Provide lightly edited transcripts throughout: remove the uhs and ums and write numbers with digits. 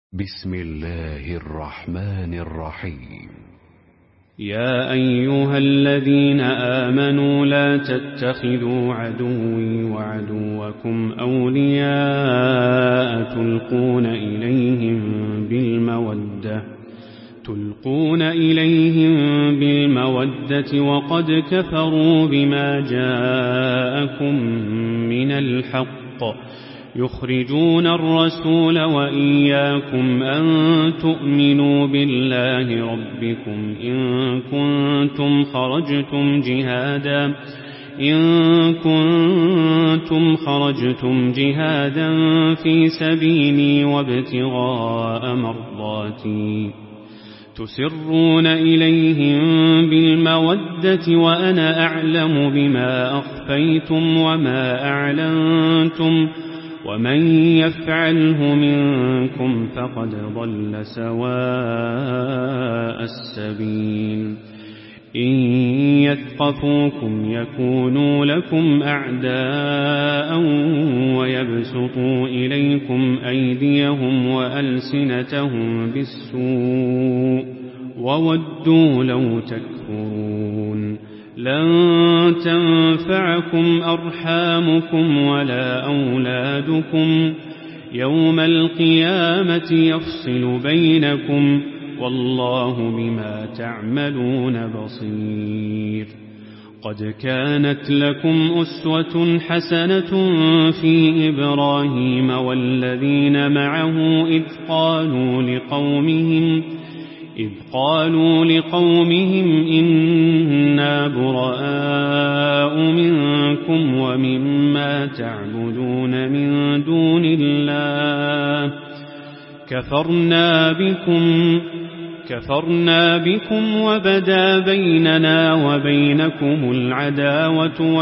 بسم الله الرحمن الرحيم. يا أيها الذين آمنوا لا تتخذوا عدوي وعدوكم أولياء تلقون إليهم بالمودة وقد كفروا بما جاءكم من الحق يخرجون الرسول وإياكم أن تؤمنوا بالله ربكم إن كنتم خرجتم جهادا في سبيلي وابتغاء مرضاتي تسرون إليهم بالمودة وأنا أعلم بما أخفيتم وما أعلنتم ومن يفعله منكم فقد ضل سواء السبيل. إن يثقفوكم يكونوا لكم أعداء ويبسطوا إليكم أيديهم وألسنتهم بالسوء وودوا لو تكفرون. لن تنفعكم أرحامكم ولا أولادكم يوم القيامة يفصل بينكم والله بما تعملون بصير. قد كانت لكم أسوة حسنة في إبراهيم والذين معه إذ قالوا لقومهم إنا براء منكم ومما تعبدون من دون الله كفرنا بكم وبدا بيننا وبينكم العداوة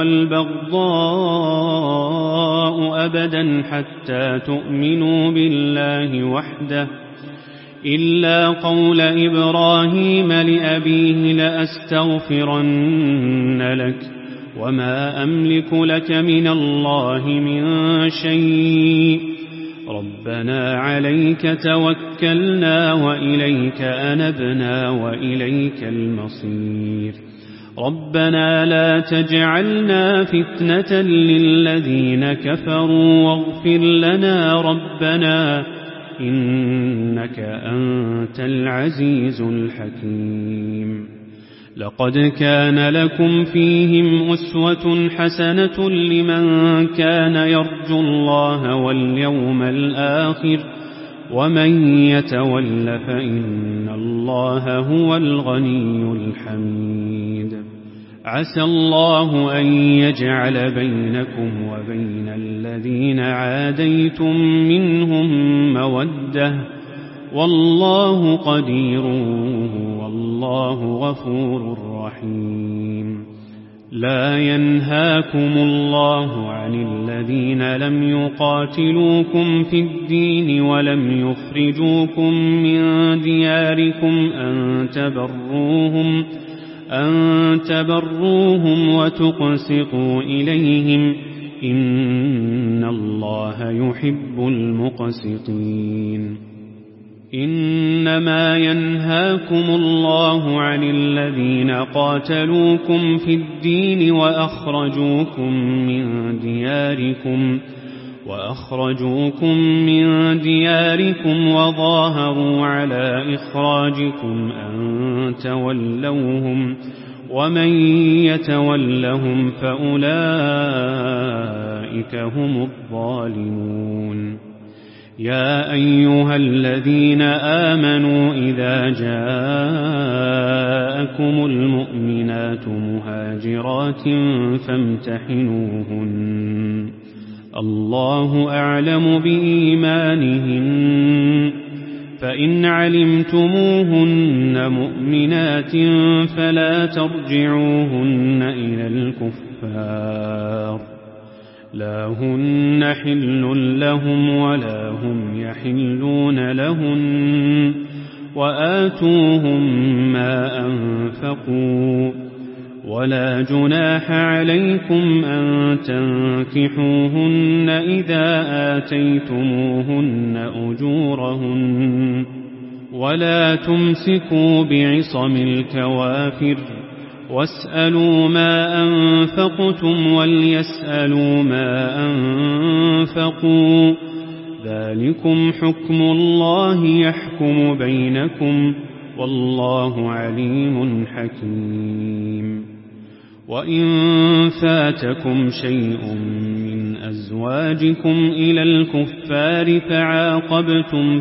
والبغضاء أبدا حتى تؤمنوا بالله وحده إلا قول إبراهيم لأبيه لأستغفرن لك وما أملك لك من الله من شيء ربنا عليك توكلنا وإليك أنبنا وإليك المصير. ربنا لا تجعلنا فتنة للذين كفروا واغفر لنا ربنا إنك أنت العزيز الحكيم. لقد كان لكم فيهم أسوة حسنة لمن كان يرجو الله واليوم الآخر ومن يتول فإن الله هو الغني الحميد. عسى الله أن يجعل بينكم وبين الذين عاديتم منهم مودة والله قدير والله غفور رحيم. لا ينهاكم الله عن الذين لم يقاتلوكم في الدين ولم يخرجوكم من دياركم أن تبروهم وتقسطوا إليهم إن الله يحب المقسطين. إنما ينهاكم الله عن الذين قاتلوكم في الدين وأخرجوكم من دياركم وظاهروا على إخراجكم أن تولوهم ومن يتولهم فأولئك هم الظالمون. يا أيها الذين آمنوا إذا جاءكم المؤمنات مهاجرات فامتحنوهن الله أعلم بإيمانهن فإن علمتموهن مؤمنات فلا ترجعوهن إلى الكفار لا هن حل لهم ولا هم يحلون لهن وآتوهم ما أنفقوا ولا جناح عليكم أن تنكحوهن إذا آتيتموهن أجورهن ولا تمسكوا بعصم الكوافر واسألوا ما أنفقتم وليسألوا ما أنفقوا ذلكم حكم الله يحكم بينكم والله عليم حكيم. وإن فاتكم شيء من أزواجكم إلى الكفار فعاقبتم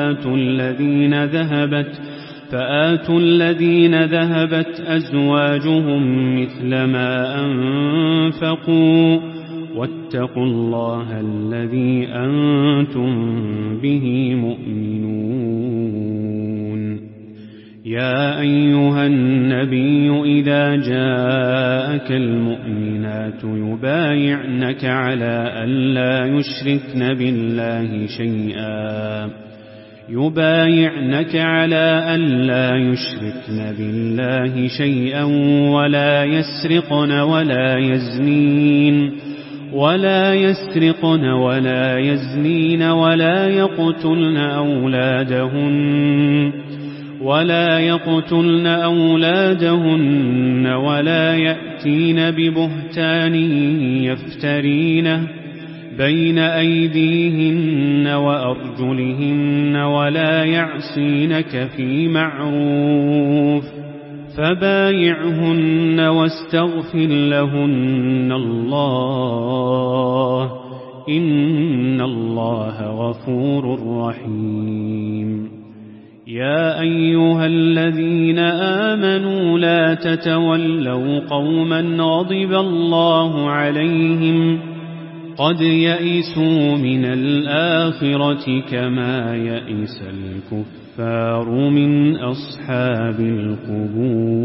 فآتوا الذين ذهبت أزواجهم مثل ما أنفقوا واتقوا الله الذي أنتم به مؤمنون. يا أيها النبي إذا جاءك المؤمنات يبايعنك على ألا يشركن بالله شيئا ولا يسرقن ولا يزنين ولا يقتلن أولادهن ولا يأتين ببهتان يفترينه بين أيديهن وأرجلهن ولا يعصينك في معروف فبايعهن واستغفر لهن الله إن الله غفور رحيم. يا أيها الذين آمنوا لا تتولوا قوما غضب الله عليهم قد يئسوا من الآخرة كما يئس الكفار من أصحاب القبور.